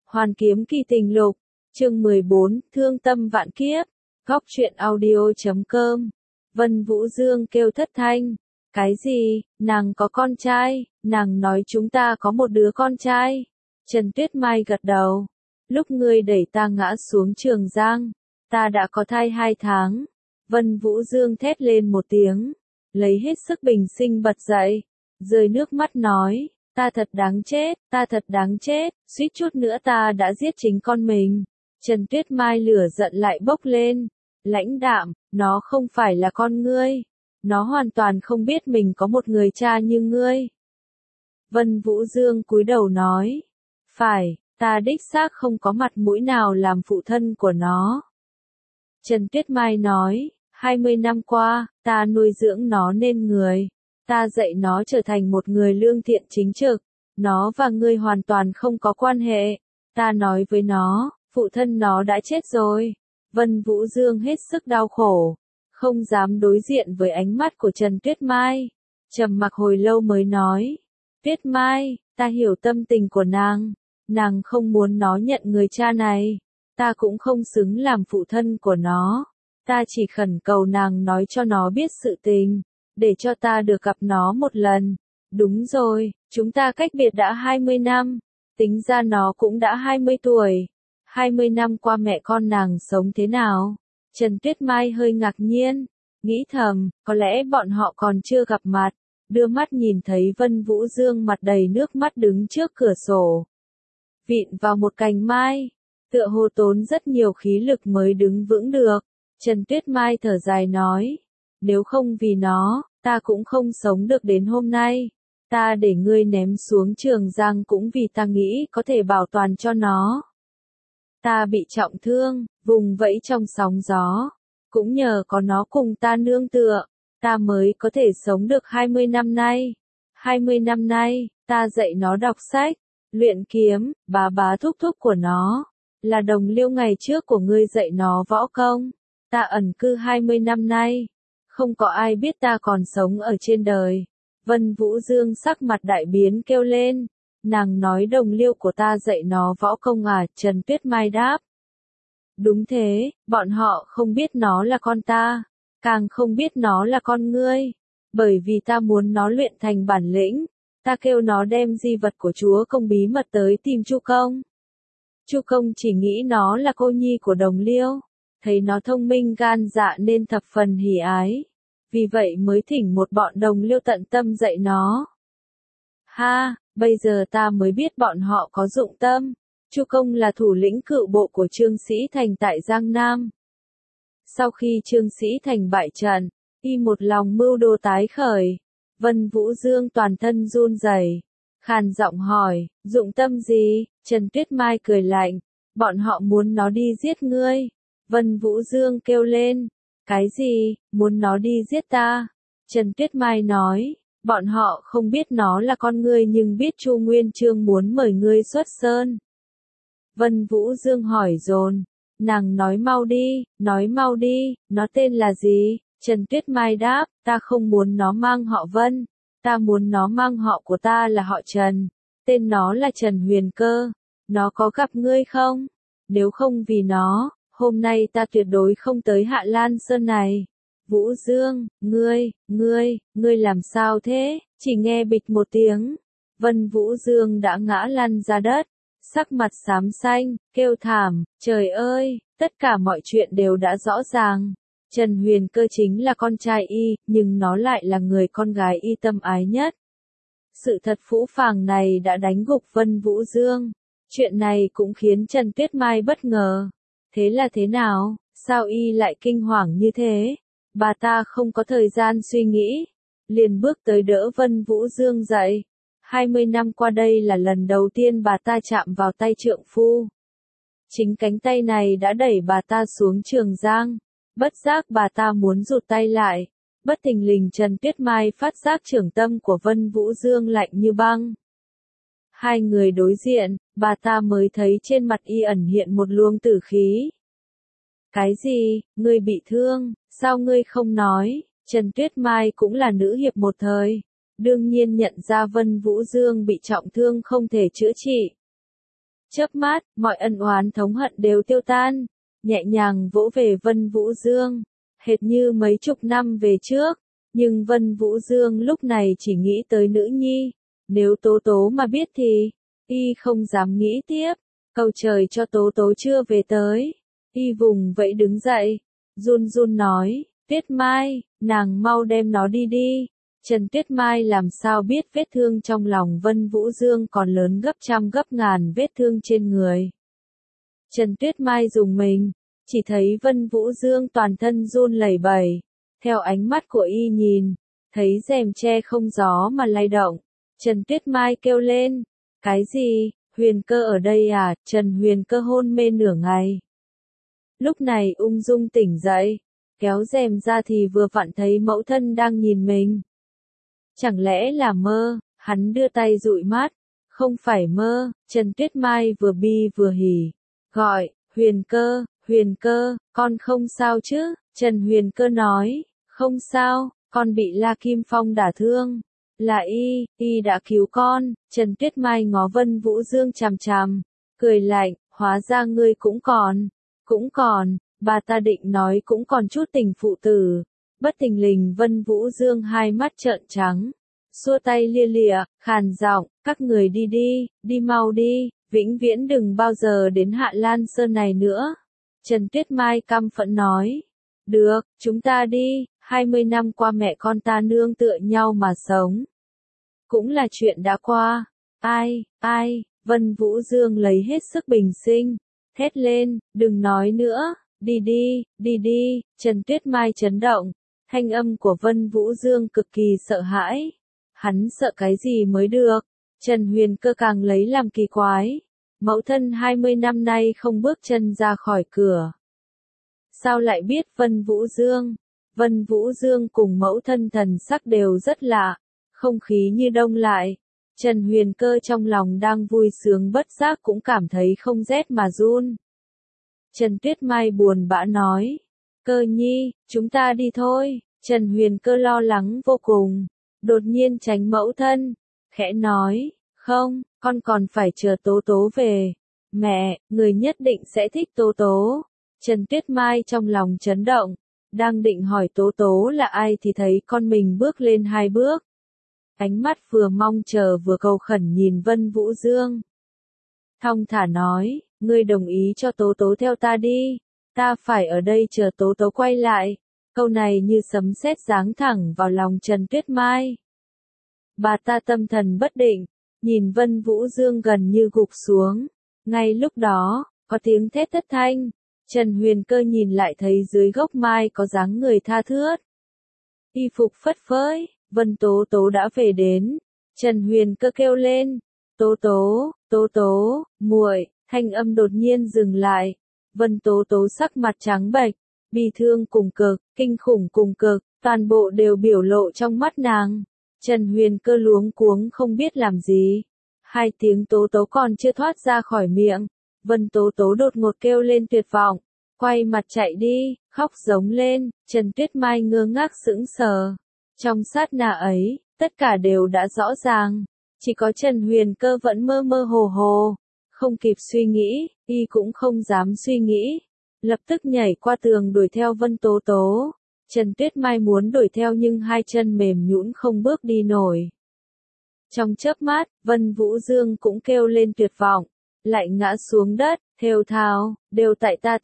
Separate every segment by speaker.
Speaker 1: Hoàn Kiếm Kỳ Tình Lục, chương 14, Thương Tâm Vạn Kiếp, Góc truyện audio.com. Vân Vũ Dương kêu thất thanh. Cái gì, nàng có con trai, nàng nói chúng ta có một đứa con trai. Trần Tuyết Mai gật đầu. Lúc ngươi đẩy ta ngã xuống Trường Giang, ta đã có thai 2 tháng. Vân Vũ Dương thét lên một tiếng, lấy hết sức bình sinh bật dậy, rơi nước mắt nói, ta thật đáng chết, suýt chút nữa ta đã giết chính con mình. Trần Tuyết Mai lửa giận lại bốc lên, lãnh đạm, nó không phải là con ngươi, nó hoàn toàn không biết mình có một người cha như ngươi. Vân Vũ Dương cúi đầu nói, phải, ta đích xác không có mặt mũi nào làm phụ thân của nó. Trần Tuyết Mai nói, 20 năm qua, ta nuôi dưỡng nó nên người, ta dạy nó trở thành một người lương thiện chính trực, nó và ngươi hoàn toàn không có quan hệ. Ta nói với nó, phụ thân nó đã chết rồi. Vân Vũ Dương hết sức đau khổ, không dám đối diện với ánh mắt của Trần Tuyết Mai. Trầm mặc hồi lâu mới nói, Tuyết Mai, ta hiểu tâm tình của nàng không muốn nó nhận người cha này, ta cũng không xứng làm phụ thân của nó. Ta chỉ khẩn cầu nàng nói cho nó biết sự tình, để cho ta được gặp nó một lần. Đúng rồi, chúng ta cách biệt đã 20 năm, tính ra nó cũng đã 20 tuổi. 20 năm qua mẹ con nàng sống thế nào? Trần Tuyết Mai hơi ngạc nhiên, nghĩ thầm, có lẽ bọn họ còn chưa gặp mặt, đưa mắt nhìn thấy Vân Vũ Dương mặt đầy nước mắt đứng trước cửa sổ, vịn vào một cành mai, tựa hồ tốn rất nhiều khí lực mới đứng vững được. Trần Tuyết Mai thở dài nói, nếu không vì nó, ta cũng không sống được đến hôm nay. Ta để ngươi ném xuống Trường Giang cũng vì ta nghĩ có thể bảo toàn cho nó. Ta bị trọng thương, vùng vẫy trong sóng gió, cũng nhờ có nó cùng ta nương tựa, ta mới có thể sống được 20 năm nay. 20 năm nay, ta dạy nó đọc sách, luyện kiếm, bá thúc thúc của nó, là đồng liêu ngày trước của ngươi dạy nó võ công. Ta ẩn cư 20 năm nay, không có ai biết ta còn sống ở trên đời. Vân Vũ Dương sắc mặt đại biến kêu lên, nàng nói đồng liêu của ta dạy nó võ công à? Trần Tuyết Mai đáp, đúng thế, bọn họ không biết nó là con ta, càng không biết nó là con ngươi, bởi vì ta muốn nó luyện thành bản lĩnh, ta kêu nó đem di vật của Chúa Công bí mật tới tìm Chu Công. Chu Công chỉ nghĩ nó là cô nhi của đồng liêu, thấy nó thông minh gan dạ nên thập phần hỉ ái, vì vậy mới thỉnh một bọn đồng liêu tận tâm dạy nó. Ha, bây giờ ta mới biết bọn họ có dụng tâm. Chu Công là thủ lĩnh cựu bộ của Trương Sĩ Thành tại Giang Nam. Sau khi Trương Sĩ Thành bại trận, y một lòng mưu đồ tái khởi. Vân Vũ Dương toàn thân run rẩy, khàn giọng hỏi, dụng tâm gì? Trần Tuyết Mai cười lạnh, bọn họ muốn nó đi giết ngươi. Vân Vũ Dương kêu lên, cái gì, muốn nó đi giết ta? Trần Tuyết Mai nói, bọn họ không biết nó là con ngươi nhưng biết Chu Nguyên Chương muốn mời ngươi xuất sơn. Vân Vũ Dương hỏi dồn, nàng nói mau đi, nó tên là gì? Trần Tuyết Mai đáp, ta không muốn nó mang họ Vân, ta muốn nó mang họ của ta là họ Trần, tên nó là Trần Huyền Cơ. Nó có gặp ngươi không? Nếu không vì nó, hôm nay ta tuyệt đối không tới Hạ Lan Sơn này. Vũ Dương, ngươi làm sao thế? Chỉ nghe bịch một tiếng, Vân Vũ Dương đã ngã lăn ra đất, sắc mặt xám xanh, kêu thảm, trời ơi, tất cả mọi chuyện đều đã rõ ràng. Trần Huyền Cơ chính là con trai y, nhưng nó lại là người con gái y tâm ái nhất. Sự thật phũ phàng này đã đánh gục Vân Vũ Dương. Chuyện này cũng khiến Trần Tuyết Mai bất ngờ. Thế là thế nào? Sao y lại kinh hoàng như thế? Bà ta không có thời gian suy nghĩ, liền bước tới đỡ Vân Vũ Dương dậy. 20 năm qua đây là lần đầu tiên bà ta chạm vào tay trượng phu. Chính cánh tay này đã đẩy bà ta xuống Trường Giang. Bất giác bà ta muốn rụt tay lại. Bất thình lình Trần Tuyết Mai phát giác trưởng tâm của Vân Vũ Dương lạnh như băng. Hai người đối diện, bà ta mới thấy trên mặt y ẩn hiện một luồng tử khí. Cái gì, ngươi bị thương, sao ngươi không nói? Trần Tuyết Mai cũng là nữ hiệp một thời, đương nhiên nhận ra Vân Vũ Dương bị trọng thương không thể chữa trị. Chớp mắt, mọi ân oán thống hận đều tiêu tan, nhẹ nhàng vỗ về Vân Vũ Dương, hệt như mấy chục năm về trước, nhưng Vân Vũ Dương lúc này chỉ nghĩ tới nữ nhi, nếu Tố Tố mà biết thì, y không dám nghĩ tiếp, cầu trời cho Tố Tố chưa về tới, y vùng vẫy đứng dậy, run run nói, Tuyết Mai, nàng mau đem nó đi đi. Trần Tuyết Mai làm sao biết vết thương trong lòng Vân Vũ Dương còn lớn gấp trăm gấp ngàn vết thương trên người. Trần Tuyết Mai dùng mình, chỉ thấy Vân Vũ Dương toàn thân run lẩy bẩy, theo ánh mắt của y nhìn, thấy rèm tre không gió mà lay động. Trần Tuyết Mai kêu lên, cái gì, Huyền Cơ ở đây à? Trần Huyền Cơ hôn mê nửa ngày. Lúc này ung dung tỉnh dậy, kéo rèm ra thì vừa vặn thấy mẫu thân đang nhìn mình. Chẳng lẽ là mơ, hắn đưa tay dụi mắt, không phải mơ, Trần Tuyết Mai vừa bi vừa hỉ, gọi, Huyền Cơ, con không sao chứ, Trần Huyền Cơ nói, không sao, con bị La Kim Phong đả thương, là y đã cứu con, Trần Tuyết Mai ngó Vân Vũ Dương chằm chằm, cười lạnh, hóa ra ngươi cũng còn, bà ta định nói cũng còn chút tình phụ tử. Bất thình lình Vân Vũ Dương hai mắt trợn trắng, xua tay lia lịa, khàn giọng, các người đi đi, đi mau đi, vĩnh viễn đừng bao giờ đến Hạ Lan Sơn này nữa. Trần Tuyết Mai căm phẫn nói, được, chúng ta đi, 20 năm qua mẹ con ta nương tựa nhau mà sống. Cũng là chuyện đã qua, ai, Vân Vũ Dương lấy hết sức bình sinh, thét lên, đừng nói nữa, đi đi, Trần Tuyết Mai chấn động. Thanh âm của Vân Vũ Dương cực kỳ sợ hãi. Hắn sợ cái gì mới được? Trần Huyền Cơ càng lấy làm kỳ quái. Mẫu thân 20 năm nay không bước chân ra khỏi cửa. Sao lại biết Vân Vũ Dương? Vân Vũ Dương cùng mẫu thân thần sắc đều rất lạ. Không khí như đông lại. Trần Huyền Cơ trong lòng đang vui sướng bất giác cũng cảm thấy không rét mà run. Trần Tuyết Mai buồn bã nói. Cơ nhi, chúng ta đi thôi. Trần Huyền Cơ lo lắng vô cùng, đột nhiên tránh mẫu thân, khẽ nói, không, con còn phải chờ Tố Tố về. Mẹ, người nhất định sẽ thích Tố Tố. Trần Tuyết Mai trong lòng chấn động, đang định hỏi Tố Tố là ai thì thấy con mình bước lên 2 bước. Ánh mắt vừa mong chờ vừa cầu khẩn nhìn Vân Vũ Dương. Thong thả nói, ngươi đồng ý cho Tố Tố theo ta đi. Ta phải ở đây chờ Tố Tố quay lại. Câu này như sấm sét giáng thẳng vào lòng Trần Tuyết Mai. Bà ta tâm thần bất định, nhìn Vân Vũ Dương gần như gục xuống. Ngay lúc đó, có tiếng thét thất thanh. Trần Huyền Cơ nhìn lại thấy dưới gốc mai có dáng người tha thướt. Y phục phất phới, Vân Tố Tố đã về đến. Trần Huyền Cơ kêu lên, Tố Tố, muội, thanh âm đột nhiên dừng lại. Vân Tố Tố sắc mặt trắng bệch, bi thương cùng cực, kinh khủng cùng cực, toàn bộ đều biểu lộ trong mắt nàng. Trần Huyền Cơ luống cuống không biết làm gì. 2 tiếng Tố Tố còn chưa thoát ra khỏi miệng. Vân Tố Tố đột ngột kêu lên tuyệt vọng, quay mặt chạy đi, khóc giống lên. Trần Tuyết Mai ngơ ngác sững sờ. Trong sát na ấy, tất cả đều đã rõ ràng. Chỉ có Trần Huyền Cơ vẫn mơ mơ hồ hồ. Không kịp suy nghĩ, y cũng không dám suy nghĩ. Lập tức nhảy qua tường đuổi theo Vân Tố Tố. Trần Tuyết Mai muốn đuổi theo nhưng 2 chân mềm nhũn không bước đi nổi. Trong chớp mắt, Vân Vũ Dương cũng kêu lên tuyệt vọng, lại ngã xuống đất, thều thào, đều tại ta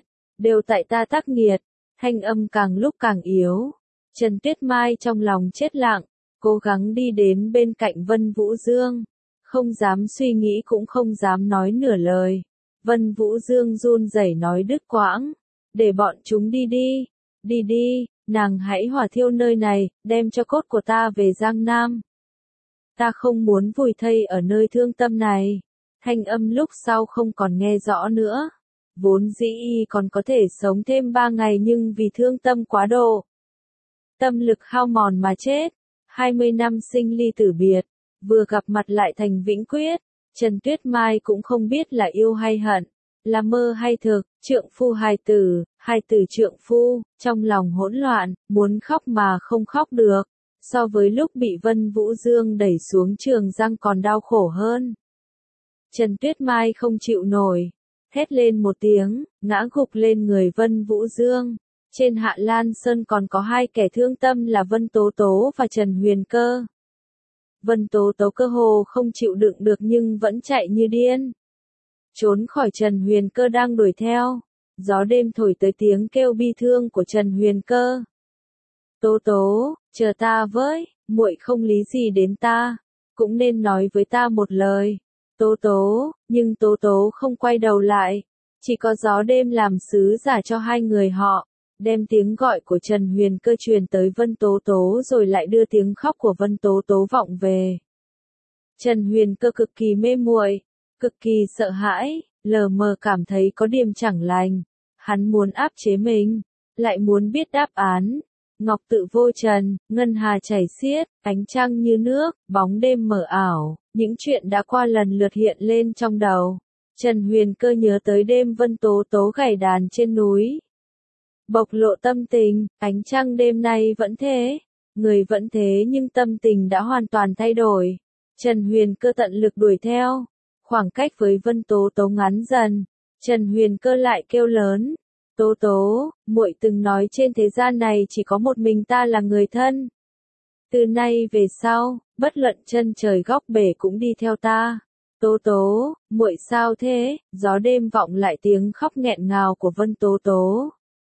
Speaker 1: tác nghiệt, thanh âm càng lúc càng yếu. Trần Tuyết Mai trong lòng chết lặng, cố gắng đi đến bên cạnh Vân Vũ Dương, không dám suy nghĩ cũng không dám nói nửa lời. Vân Vũ Dương run rẩy nói đứt quãng, để bọn chúng đi đi, nàng hãy hỏa thiêu nơi này, đem cho cốt của ta về Giang Nam. Ta không muốn vùi thây ở nơi thương tâm này. Thanh âm lúc sau không còn nghe rõ nữa. Vốn dĩ y còn có thể sống thêm 3 ngày nhưng vì thương tâm quá độ. Tâm lực hao mòn mà chết. 20 năm sinh ly tử biệt, vừa gặp mặt lại thành vĩnh quyết. Trần Tuyết Mai cũng không biết là yêu hay hận, là mơ hay thực, trượng phu hài tử trượng phu, trong lòng hỗn loạn, muốn khóc mà không khóc được. So với lúc bị Vân Vũ Dương đẩy xuống Trường Giang còn đau khổ hơn. Trần Tuyết Mai không chịu nổi, thét lên một tiếng, ngã gục lên người Vân Vũ Dương. Trên Hạ Lan Sơn còn có hai kẻ thương tâm là Vân Tố Tố và Trần Huyền Cơ. Vân Tố Tố cơ hồ không chịu đựng được nhưng vẫn chạy như điên. Trốn khỏi Trần Huyền Cơ đang đuổi theo. Gió đêm thổi tới tiếng kêu bi thương của Trần Huyền Cơ. Tố Tố, chờ ta với, muội không lý gì đến ta, cũng nên nói với ta một lời. Tố Tố, nhưng Tố Tố không quay đầu lại. Chỉ có gió đêm làm sứ giả cho hai người họ, đem tiếng gọi của Trần Huyền Cơ truyền tới Vân Tố Tố rồi lại đưa tiếng khóc của Vân Tố Tố vọng về. Trần Huyền Cơ cực kỳ mê muội, cực kỳ sợ hãi, lờ mờ cảm thấy có điểm chẳng lành. Hắn muốn áp chế mình, lại muốn biết đáp án. Ngọc tự vô trần, ngân hà chảy xiết, ánh trăng như nước, bóng đêm mờ ảo, những chuyện đã qua lần lượt hiện lên trong đầu. Trần Huyền Cơ nhớ tới đêm Vân Tố Tố gảy đàn trên núi. Bộc lộ tâm tình, ánh trăng đêm nay vẫn thế, người vẫn thế nhưng tâm tình đã hoàn toàn thay đổi. Trần Huyền Cơ tận lực đuổi theo, khoảng cách với Vân Tố Tố ngắn dần. Trần Huyền Cơ lại kêu lớn, Tố Tố, muội từng nói trên thế gian này chỉ có một mình ta là người thân. Từ nay về sau, bất luận chân trời góc bể cũng đi theo ta. Tố Tố, muội sao thế? Gió đêm vọng lại tiếng khóc nghẹn ngào của Vân Tố Tố.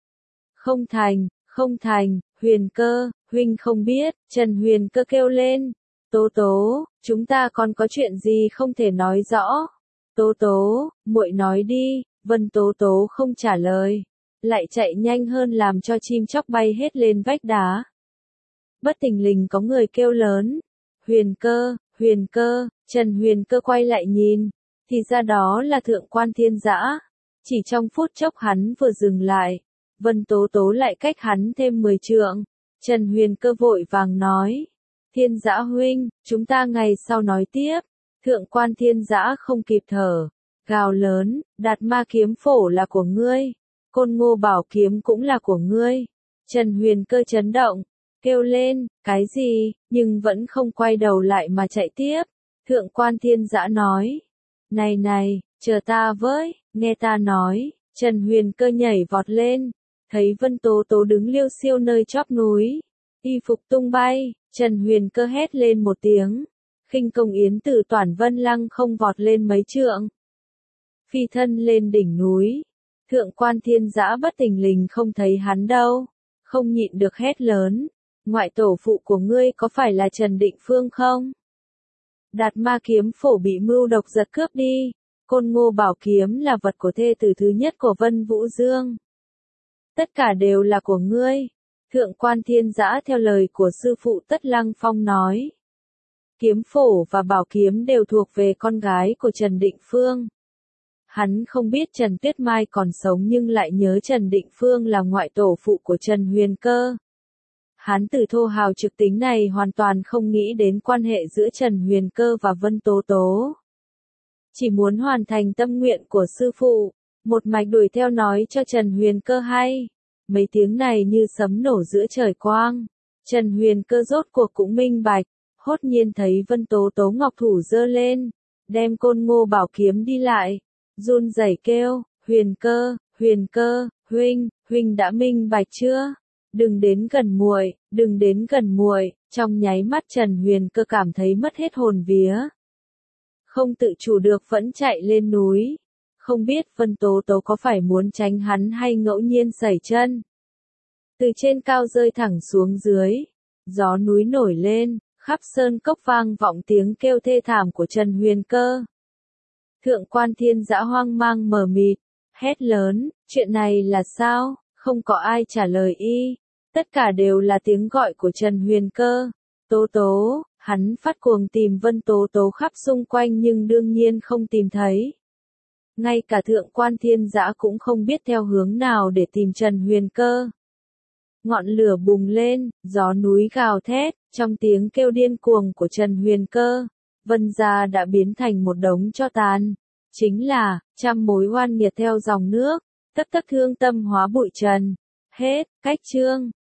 Speaker 1: Không thành, Huyền Cơ, huynh không biết, Trần Huyền Cơ kêu lên. Tố Tố, chúng ta còn có chuyện gì không thể nói rõ? Tố Tố, muội nói đi. Vân Tố Tố không trả lời, lại chạy nhanh hơn làm cho chim chóc bay hết lên vách đá. Bất thình lình có người kêu lớn, Huyền Cơ, Trần Huyền Cơ quay lại nhìn, thì ra đó là Thượng Quan Thiên Dã. Chỉ trong phút chốc hắn vừa dừng lại, Vân Tố Tố lại cách hắn thêm 10 trượng. Trần Huyền Cơ vội vàng nói, Thiên Dã huynh, chúng ta ngày sau nói tiếp. Thượng Quan Thiên Dã không kịp thở, gào lớn, Đạt Ma kiếm phổ là của ngươi, Côn Ngô Bảo kiếm cũng là của ngươi. Trần Huyền Cơ chấn động, kêu lên, cái gì, nhưng vẫn không quay đầu lại mà chạy tiếp. Thượng Quan Thiên Dã nói, này, chờ ta với, nghe ta nói. Trần Huyền Cơ nhảy vọt lên, thấy Vân Tố Tố đứng liêu xiêu nơi chóp núi, y phục tung bay. Trần Huyền Cơ hét lên một tiếng, khinh công yến từ Toản Vân Lăng không vọt lên mấy trượng, phi thân lên đỉnh núi. Thượng Quan Thiên Dã bất thình lình không thấy hắn đâu, không nhịn được hét lớn, ngoại tổ phụ của ngươi có phải là Trần Định Phương không? Đạt Ma kiếm phổ bị mưu độc giật cướp đi, Côn Ngô Bảo kiếm là vật của thê tử thứ nhất của Vân Vũ Dương. Tất cả đều là của ngươi. Thượng Quan Thiên Dã theo lời của sư phụ Tất Lăng Phong nói. Kiếm phổ và bảo kiếm đều thuộc về con gái của Trần Định Phương. Hắn không biết Trần Tuyết Mai còn sống nhưng lại nhớ Trần Định Phương là ngoại tổ phụ của Trần Huyền Cơ. Hắn từ thô hào trực tính này hoàn toàn không nghĩ đến quan hệ giữa Trần Huyền Cơ và Vân Tố Tố. Chỉ muốn hoàn thành tâm nguyện của sư phụ, một mạch đuổi theo nói cho Trần Huyền Cơ hay. Mấy tiếng này như sấm nổ giữa trời quang. Trần Huyền Cơ rốt cuộc cũng minh bạch, hốt nhiên thấy Vân Tố Tố ngọc thủ giơ lên, đem Côn Ngô Bảo kiếm đi lại, run rẩy kêu, Huyền Cơ, huynh đã minh bạch chưa? Đừng đến gần muội. Trong nháy mắt Trần Huyền Cơ cảm thấy mất hết hồn vía. Không tự chủ được vẫn chạy lên núi. Không biết Vân Tố Tố có phải muốn tránh hắn hay ngẫu nhiên sẩy chân. Từ trên cao rơi thẳng xuống dưới. Gió núi nổi lên, khắp sơn cốc vang vọng tiếng kêu thê thảm của Trần Huyền Cơ. Thượng Quan Thiên Dã hoang mang mờ mịt, hét lớn, chuyện này là sao? Không có ai trả lời y. Tất cả đều là tiếng gọi của Trần Huyền Cơ. Tố Tố, hắn phát cuồng tìm Vân Tố Tố khắp xung quanh nhưng đương nhiên không tìm thấy. Ngay cả Thượng Quan Thiên Dã cũng không biết theo hướng nào để tìm Trần Huyền Cơ. Ngọn lửa bùng lên, gió núi gào thét, trong tiếng kêu điên cuồng của Trần Huyền Cơ, Vân gia đã biến thành một đống tro tàn. Chính là, trăm mối oan nghiệt theo dòng nước, tất thương tâm hóa bụi trần. Hết, cách chương.